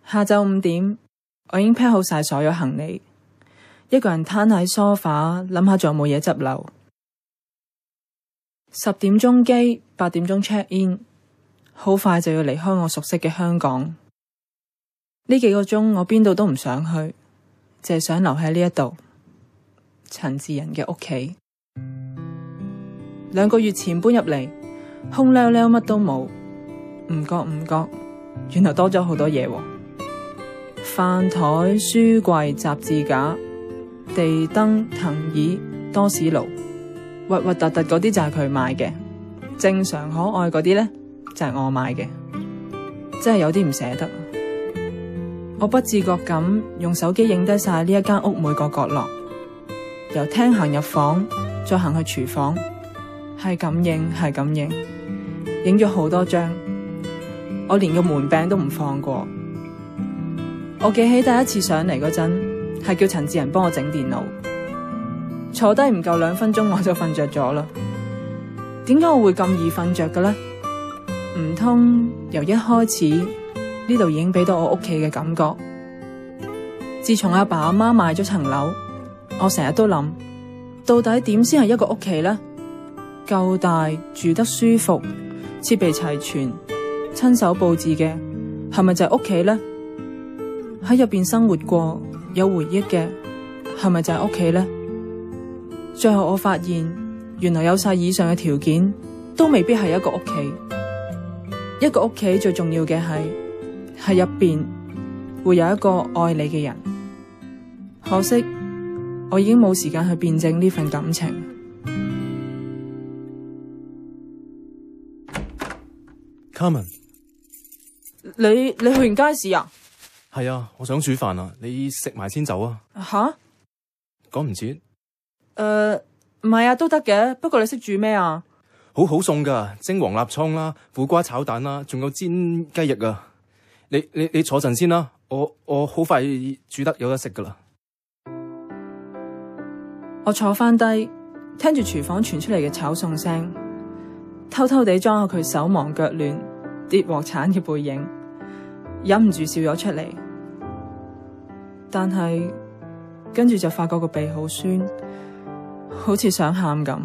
下晝5點，我已經 pack 好晒所有行李，一個人攤喺梳化諗下仲有冇嘢執漏。10點鐘機，8點鐘 check in， 好快就要離開我熟悉嘅香港。呢幾個鐘我邊度都唔想去，淨係想留喺呢一度，陳志仁嘅屋企。2個月前搬入嚟，空溜溜乜都冇，唔覺，原來多咗好多嘢喎。飯台、書櫃、雜誌架、地燈、藤椅、多士爐，核核突突嗰啲就係佢買嘅，正常可愛嗰啲呢，就係我買嘅，真係有啲唔捨得。我不自覺咁用手機影低晒呢一間屋每個角落，由廳行入房，再行去廚房，係咁影，影咗好多張，我連個門柄都唔放過。我記起第一次上嚟嗰陣，係叫陳志仁幫我整電腦，坐低唔夠2分鐘我就瞓着咗啦。點解我會咁易瞓着嘅呢？唔通由一開始呢度已經俾到我屋企嘅感覺？自從阿爸阿媽買咗層樓，我成日都諗，到底點先係一個屋企呢？夠大，住得舒服，設備齊全，親手佈置嘅，係咪就係屋企呢？喺入邊生活過，有回憶嘅，係咪就係屋企呢？最後我發現，原來有晒以上嘅條件，都未必係一個屋企。一個屋企最重要嘅係入邊會有一個愛你嘅人。可惜我已經冇時間去辯證呢份感情。 Carmen， 你去完街市啊？ 係啊，我想煮飯啊，你食埋先走啊。 吓？ 趕唔切？ 唔係啊，都得嘅。不過你識煮咩啊？ 好餸噶，蒸黃臘倉啦，苦瓜炒蛋啦，仲有煎雞翼啊。你坐陣先啦，我好快煮得有得食噶啦。 我坐翻低，聽住廚房傳出嚟嘅炒餸聲，偷偷地裝下佢手忙腳亂跌鑊鏟嘅背影，忍唔住笑咗出嚟。但係跟住就發覺個鼻好酸，好似想喊咁。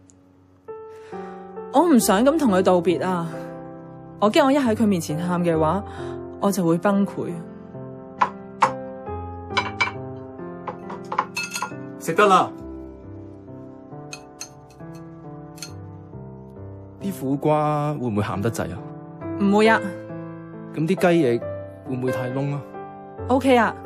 我唔想咁同佢道別啊！我驚我一喺佢面前喊嘅話，我就會崩潰。 食得啦。啲苦瓜會唔會鹹得滯啊？ 唔會啊。 咁啲雞翼會唔會太燶啊 ？OK 啊。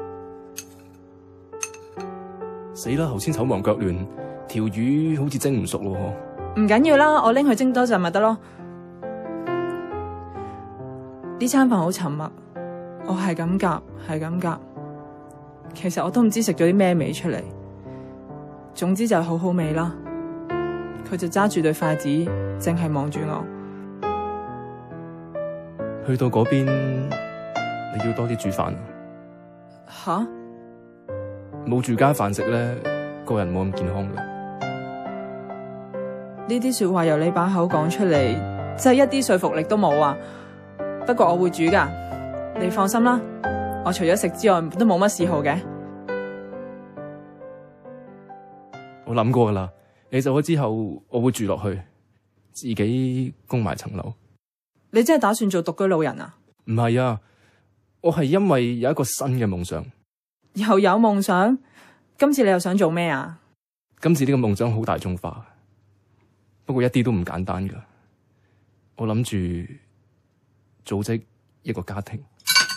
死啦！頭先手忙腳亂，條魚好似蒸唔熟咯。 唔緊要啦，我拎去蒸多陣咪得咯。呢餐飯好沉默，我係咁夾，其實我都唔知食咗啲咩味出嚟。總之就係好味啦。佢就揸住對筷子，淨係望住我。 去到嗰邊，你要多啲煮飯。 吓？ 冇住家飯食咧，個人冇咁健康噶。 呢啲說話由你把口講出嚟，真係一啲說服力都冇啊！不過我會煮噶，你放心啦。我除咗食之外，都冇乜嗜好嘅。 我諗過噶啦，你走咗之後，我會住落去，自己供埋層樓。 你真係打算做獨居老人啊？ 唔係啊，我係因為有一個新嘅夢想。 又有夢想？今次你又想做咩啊？ 今次呢個夢想好大眾化，不過一啲都唔簡單噶。我諗住組織一個家庭。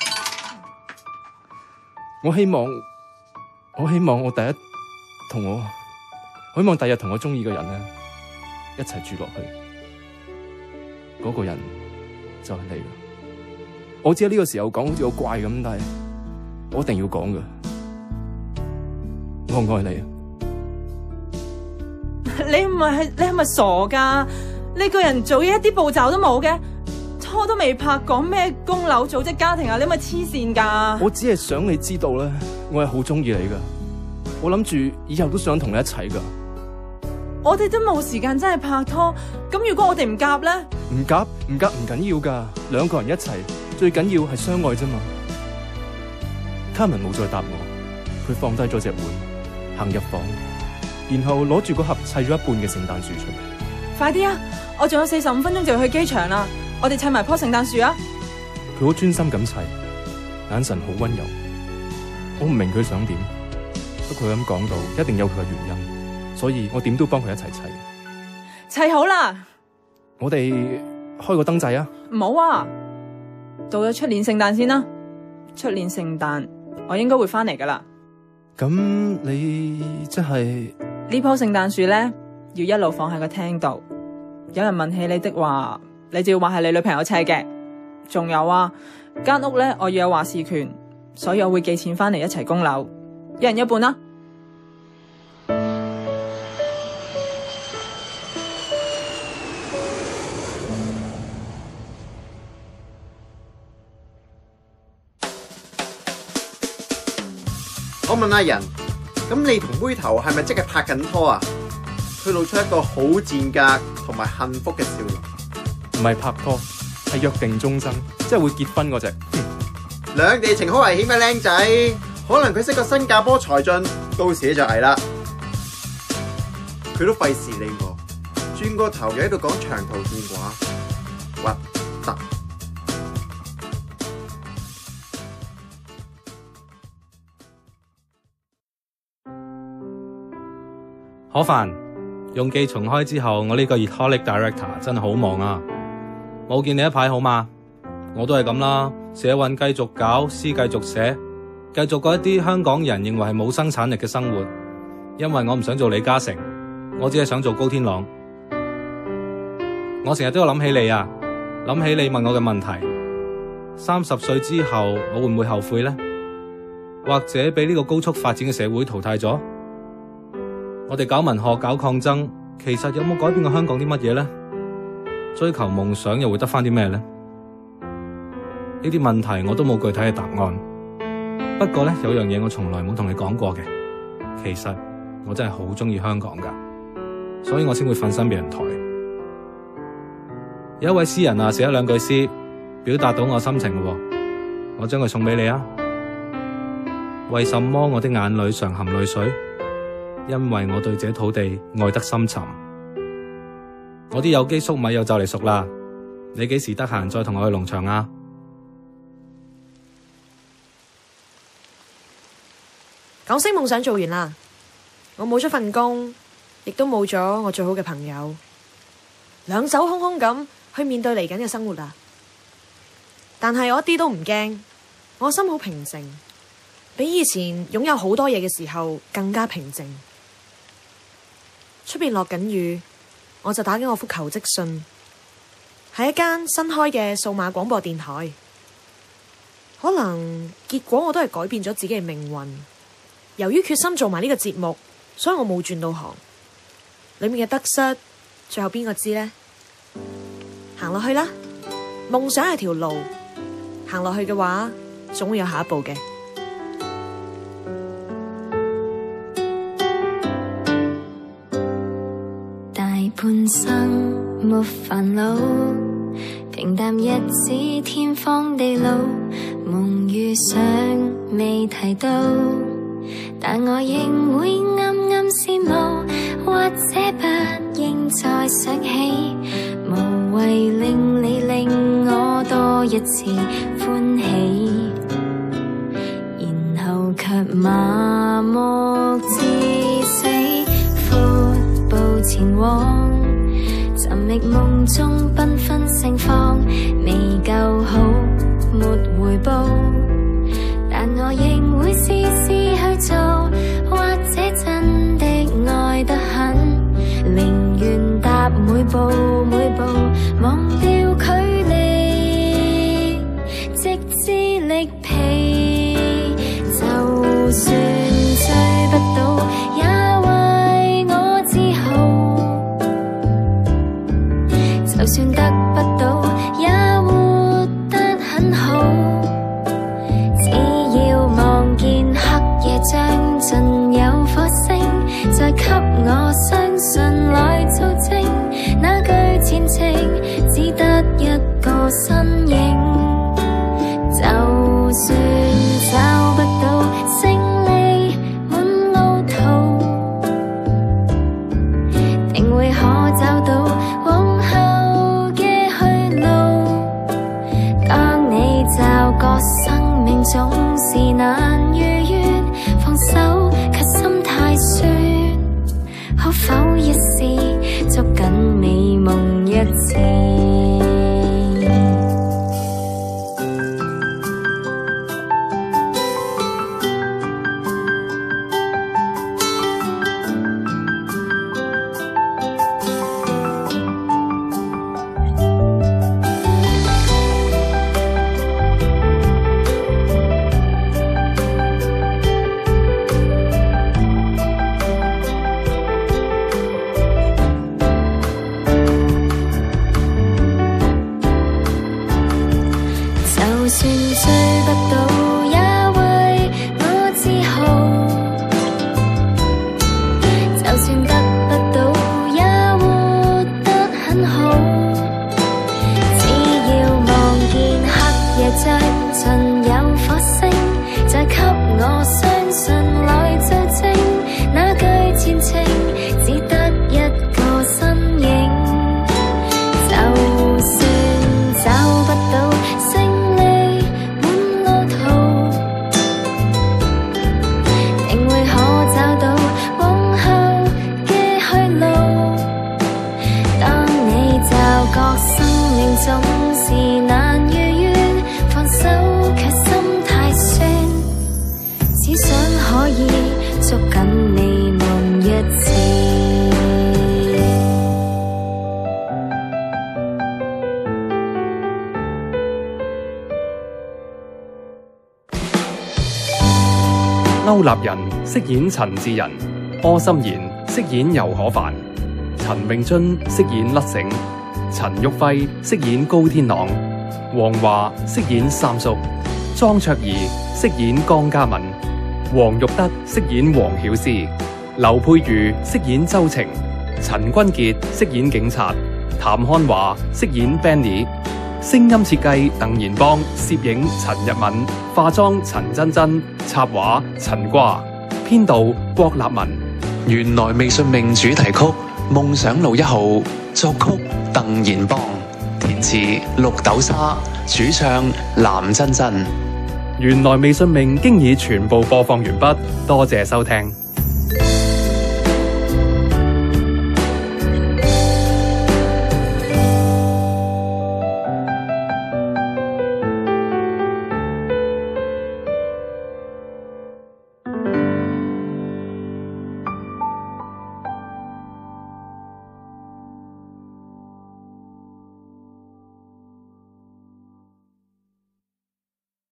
我希望我第日同我中意嘅人咧一齊住落去。嗰個人就係你啦。我知喺呢個時候講好似好怪咁，但係我一定要講噶。我愛你啊！ 你係咪傻噶？你個人做嘢一啲步驟都冇嘅，拖都未拍，講咩供樓組織家庭啊？你係咪黐線噶？ 我只係想你知道咧，我係好中意你噶。我諗住以後都想同你一齊噶。 我哋都冇時間真係拍拖，咁如果我哋唔夾咧？唔緊要噶，兩個人一齊最緊要係相愛啫嘛。 卡文冇再答我，佢放低咗隻碗，行入房，然後攞住個盒砌咗一半嘅聖誕樹出嚟。 快啲啊！我仲有45分鐘就要去機場啦，我哋砌埋棵聖誕樹啊！ 佢好專心咁砌，眼神好溫柔。我唔明佢想點，不過佢咁講到，一定有佢嘅原因，所以我點都幫佢一齊砌。 砌好啦！ 我哋開個燈掣啊！ 唔好啊！到咗出年聖誕先啦，出年聖誕我應該會翻嚟噶啦。 咁你即係呢棵聖誕樹咧，要一路放喺個廳度。有人問起你的話，你就要話係你女朋友砌嘅。仲有啊，間屋咧我要有話事權，所以我會寄錢翻嚟一齊供樓，一人一半啦。 我問阿仁，咁你同妹頭係咪即係拍緊拖啊？佢露出一個好賤格同埋幸福嘅笑容。 唔係拍拖，係約定終生，即係會結婚嗰隻。 兩地情好危險嘅靚仔，可能佢識個新加坡才俊，到時就危啦。佢都費事理我，轉個頭又喺度講長途電話，核突。 可凡，用記重開之後，我呢個 Holic Director 真係好忙啊！冇見你一排好嘛？我都係咁啦，社運繼續搞，詩繼續寫，繼續過一啲香港人認為係冇生產力嘅生活。因為我唔想做李嘉誠，我只係想做高天朗。我成日都有諗起你啊，諗起你問我嘅問題：30歲之後我會唔會後悔呢？或者俾呢個高速發展嘅社會淘汰咗？我哋搞文學搞抗爭，其實有冇改變過香港啲乜嘢呢？追求夢想又會得返啲咩呢？呢啲問題我都冇具體嘅答案。不過呢，有樣嘢我從來冇同你講過嘅，其實我真係好鍾意香港㗎，所以我先會瞓身俾人抬。有一位詩人啊，寫咗2句詩，表達到我心情嘅喎，我將佢送俾你啊。為什麼我的眼裏常含淚水？因為我對這土地愛得深沉。我啲有機粟米又就嚟熟啦，你幾時得閒再同我去農場啊？ 港星夢想做完啦，我冇咗份工，亦都冇咗我最好嘅朋友，兩手空空咁去面對嚟緊嘅生活啦。但係我一啲都唔驚，我心好平靜，比以前擁有好多嘢嘅時候更加平靜。出邊落緊雨，我就打緊我幅求職信，係一間新開嘅數碼廣播電台。可能結果我都係改變咗自己嘅命運。由於決心做埋呢個節目，所以我冇轉到行。裏面嘅得失，最後邊個知呢？行落去啦，夢想係條路，行落去嘅話，總會有下一步嘅。 半生沒煩惱，平淡日子天荒地老，夢與想未提到，但我仍會暗暗羨慕，或者不應再想起，無謂令你令我多一次歡喜，然後卻麻木至死，闊步前往，尋覓夢中繽紛盛放，未夠好沒回報，但我仍會試試去做，或者真的愛得很，寧願踏每步每步，忘掉距離，直至力疲，就算追不到，也為我自豪，就算得不到，也活得很好，只要望見黑夜將盡，有火星再給我相信來做證，那句前程只得一個身影，就算歐立人飾演陳志仁，柯心妍飾演尤可凡，陳詠津飾演甩繩，陳旭輝飾演高天朗，黃華飾演三叔，莊卓儀飾演江嘉敏，黃玉德飾演黃曉詩，劉佩瑜飾演周晴，陳君傑飾演警察，譚漢華飾演 Benny， 聲音設計鄧賢邦，攝影陳日敏，化妝陳真真，插畫陳瓜，編導郭立文。 原來未信命主題曲《夢想路1號》，作曲鄧賢邦，填詞綠豆沙，主唱藍真真。 原來未信命經已全部播放完畢，多謝收聽。